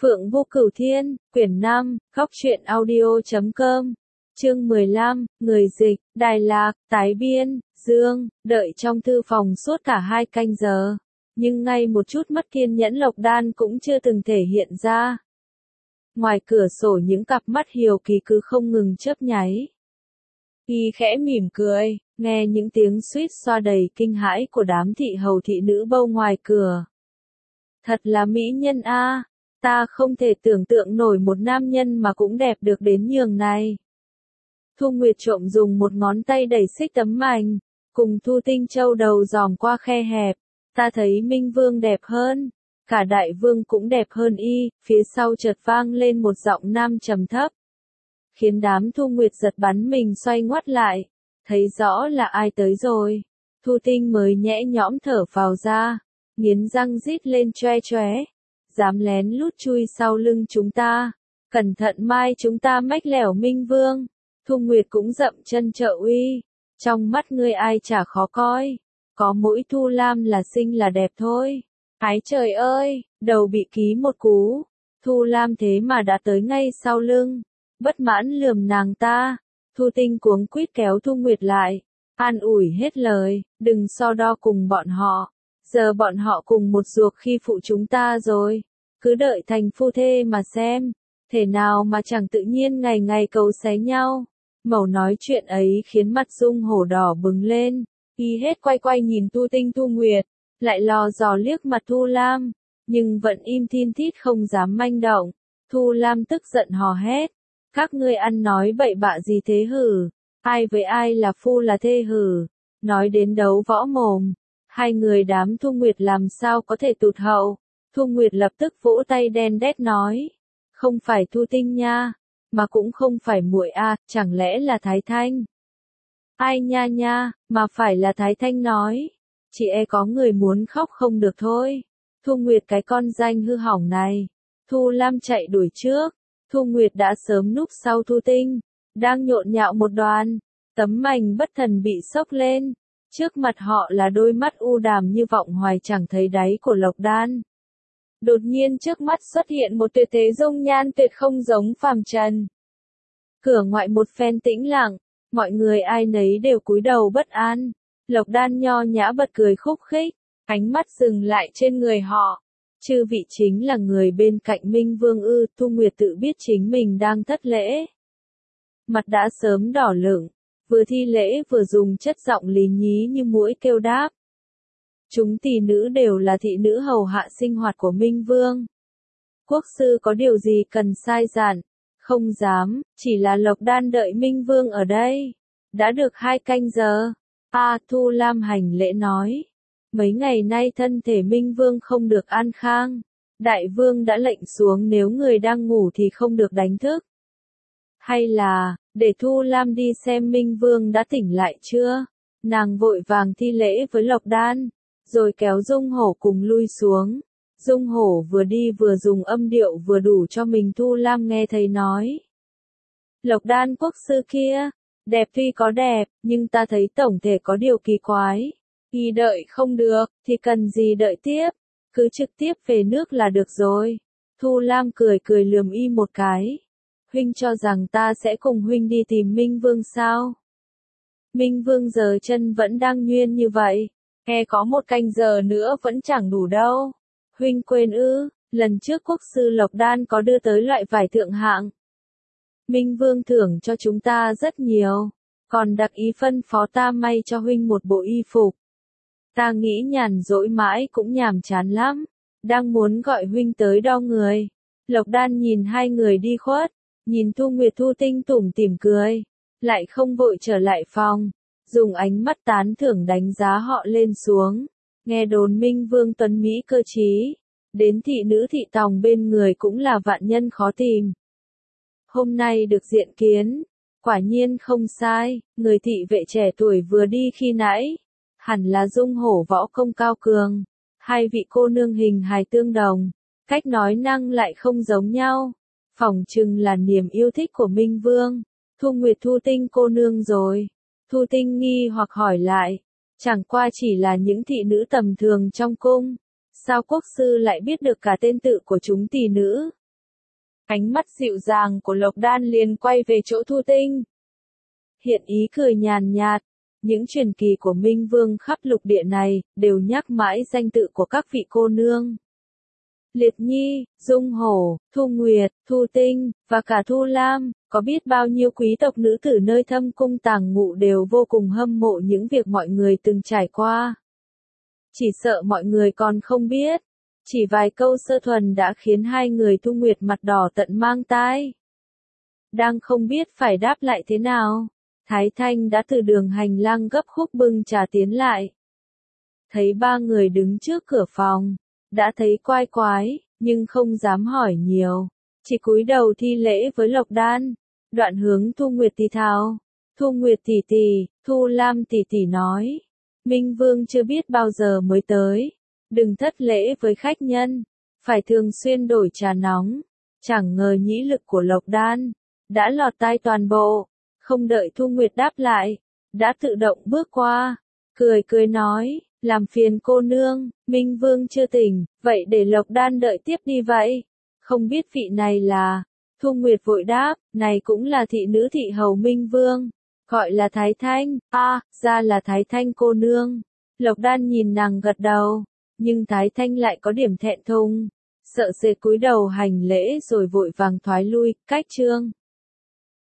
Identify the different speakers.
Speaker 1: Phượng Vô Cửu Thiên, quyển 5, góc truyện audio.com, chương 15, người dịch, Đài Lạc, tái biên, Dương, đợi trong thư phòng suốt cả 2 canh giờ. Nhưng ngay một chút mất kiên nhẫn Lộc Đan cũng chưa từng thể hiện ra. Ngoài cửa sổ những cặp mắt hiếu kỳ cứ không ngừng chớp nháy. Y khẽ mỉm cười, nghe những tiếng suýt xoa đầy kinh hãi của đám thị hầu thị nữ bâu ngoài cửa. Thật là mỹ nhân a, ta không thể tưởng tượng nổi một nam nhân mà cũng đẹp được đến nhường này. Thu Nguyệt trộm dùng một ngón tay đẩy xích tấm mảnh, cùng Thu Tinh Châu đầu dòm qua khe hẹp. Ta thấy Minh Vương đẹp hơn, cả Đại Vương cũng đẹp hơn y, phía sau chợt vang lên một giọng nam trầm thấp. Khiến đám Thu Nguyệt giật bắn mình xoay ngoắt lại, thấy rõ là ai tới rồi. Thu Tinh mới nhẽ nhõm thở phào ra, nghiến răng rít lên choe choé. Dám lén lút chui sau lưng chúng ta, cẩn thận mai chúng ta mách lẻo Minh Vương. Thu Nguyệt cũng dậm chân trợ uy, trong mắt ngươi ai chả khó coi, có mỗi Thu Lam là xinh là đẹp thôi. Ái trời ơi, đầu bị ký một cú, Thu Lam thế mà đã tới ngay sau lưng, bất mãn lườm nàng ta. Thu Tinh cuống quýt kéo Thu Nguyệt lại, an ủi hết lời, đừng so đo cùng bọn họ. Giờ bọn họ cùng một ruột khi phụ chúng ta rồi, cứ đợi thành phu thê mà xem, thể nào mà chẳng tự nhiên ngày ngày cầu xé nhau. Mẩu nói chuyện ấy khiến mặt Dung Hổ đỏ bừng lên, y hết quay quay nhìn Tu Tinh Thu Nguyệt, lại lò dò liếc mặt Thu Lam, nhưng vẫn im thin thít không dám manh động. Thu Lam tức giận hò hét, các ngươi ăn nói bậy bạ gì thế hử, ai với ai là phu là thê hử, nói đến đấu võ mồm. Hai người đám Thu Nguyệt làm sao có thể tụt hậu. Thu Nguyệt lập tức vỗ tay đen đét nói, không phải Thu Tinh nha, mà cũng không phải muội a, chẳng lẽ là Thái Thanh? Ai nha nha, mà phải là Thái Thanh nói, chị e có người muốn khóc không được thôi. Thu Nguyệt cái con danh hư hỏng này. Thu Lam chạy đuổi trước, Thu Nguyệt đã sớm núp sau Thu Tinh, đang nhộn nhạo một đoàn, tấm mành bất thần bị xốc lên. Trước mặt họ là đôi mắt u đàm như vọng hoài chẳng thấy đáy của Lộc Đan. Đột nhiên trước mắt xuất hiện một tuyệt thế dung nhan tuyệt không giống phàm trần. Cửa ngoại một phen tĩnh lặng, mọi người ai nấy đều cúi đầu bất an. Lộc Đan nho nhã bật cười khúc khích, ánh mắt dừng lại trên người họ. Chư vị chính là người bên cạnh Minh Vương ư? Thu Nguyệt tự biết chính mình đang thất lễ. Mặt đã sớm đỏ lửng. Vừa thi lễ vừa dùng chất giọng lý nhí như muỗi kêu đáp. Chúng tỷ nữ đều là thị nữ hầu hạ sinh hoạt của Minh Vương. Quốc sư có điều gì cần sai dặn? Không dám, chỉ là Lộc Đan đợi Minh Vương ở đây. Đã được 2 canh giờ. Thu Lam hành lễ nói. Mấy ngày nay thân thể Minh Vương không được an khang. Đại Vương đã lệnh xuống nếu người đang ngủ thì không được đánh thức. Hay là, để Thu Lam đi xem Minh Vương đã tỉnh lại chưa? Nàng vội vàng thi lễ với Lộc Đan, rồi kéo Dung Hổ cùng lui xuống. Dung Hổ vừa đi vừa dùng âm điệu vừa đủ cho mình Thu Lam nghe thấy nói. Lộc Đan quốc sư kia, đẹp tuy có đẹp, nhưng ta thấy tổng thể có điều kỳ quái. Y đợi không được, thì cần gì đợi tiếp, cứ trực tiếp về nước là được rồi. Thu Lam cười cười lườm y một cái. Huynh cho rằng ta sẽ cùng huynh đi tìm Minh Vương sao? Minh Vương giờ chân vẫn đang nhuyễn như vậy, e có 1 canh giờ nữa vẫn chẳng đủ đâu. Huynh quên ư, lần trước quốc sư Lộc Đan có đưa tới loại vải thượng hạng. Minh Vương thưởng cho chúng ta rất nhiều, còn đặc ý phân phó ta may cho huynh một bộ y phục. Ta nghĩ nhàn rỗi mãi cũng nhàm chán lắm, đang muốn gọi huynh tới đo người. Lộc Đan nhìn hai người đi khuất. Nhìn Thu Nguyệt Thu Tinh tủm tỉm cười, lại không vội trở lại phòng, dùng ánh mắt tán thưởng đánh giá họ lên xuống. Nghe đồn Minh Vương tuấn mỹ cơ trí, đến thị nữ thị tòng bên người cũng là vạn nhân khó tìm. Hôm nay được diện kiến, quả nhiên không sai, người thị vệ trẻ tuổi vừa đi khi nãy, hẳn là Dung Hổ võ công cao cường, 2 vị cô nương hình hài tương đồng, cách nói năng lại không giống nhau. Phỏng chừng là niềm yêu thích của Minh Vương. Thu Nguyệt Thu Tinh cô nương rồi. Thu Tinh nghi hoặc hỏi lại. Chẳng qua chỉ là những thị nữ tầm thường trong cung. Sao quốc sư lại biết được cả tên tự của chúng tỷ nữ? Ánh mắt dịu dàng của Lộc Đan liền quay về chỗ Thu Tinh. Hiện ý cười nhàn nhạt, những truyền kỳ của Minh Vương khắp lục địa này, đều nhắc mãi danh tự của các vị cô nương. Liệt Nhi, Dung Hổ, Thu Nguyệt, Thu Tinh, và cả Thu Lam, có biết bao nhiêu quý tộc nữ tử nơi thâm cung tàng ngụ đều vô cùng hâm mộ những việc mọi người từng trải qua. Chỉ sợ mọi người còn không biết, chỉ vài câu sơ thuần đã khiến hai người Thu Nguyệt mặt đỏ tận mang tai. Đang không biết phải đáp lại thế nào, Thái Thanh đã từ đường hành lang gấp khúc bưng trà tiến lại. Thấy ba người đứng trước cửa phòng, đã thấy quái quái, nhưng không dám hỏi nhiều, chỉ cúi đầu thi lễ với Lộc Đan, đoạn hướng Thu Nguyệt thì thào. Thu Nguyệt tỷ tỷ, Thu Lam tỷ tỷ nói, Minh Vương chưa biết bao giờ mới tới, đừng thất lễ với khách nhân, phải thường xuyên đổi trà nóng. Chẳng ngờ nhĩ lực của Lộc Đan đã lọt tai toàn bộ, không đợi Thu Nguyệt đáp lại, đã tự động bước qua, cười cười nói, làm phiền cô nương, Minh Vương chưa tỉnh, vậy để Lộc Đan đợi tiếp đi vậy. Không biết vị này là, Thu Nguyệt vội đáp, này cũng là thị nữ thị hầu Minh Vương, gọi là Thái Thanh, ra là Thái Thanh cô nương. Lộc Đan nhìn nàng gật đầu, nhưng Thái Thanh lại có điểm thẹn thùng, sợ sệt cúi đầu hành lễ rồi vội vàng thoái lui, cách chương.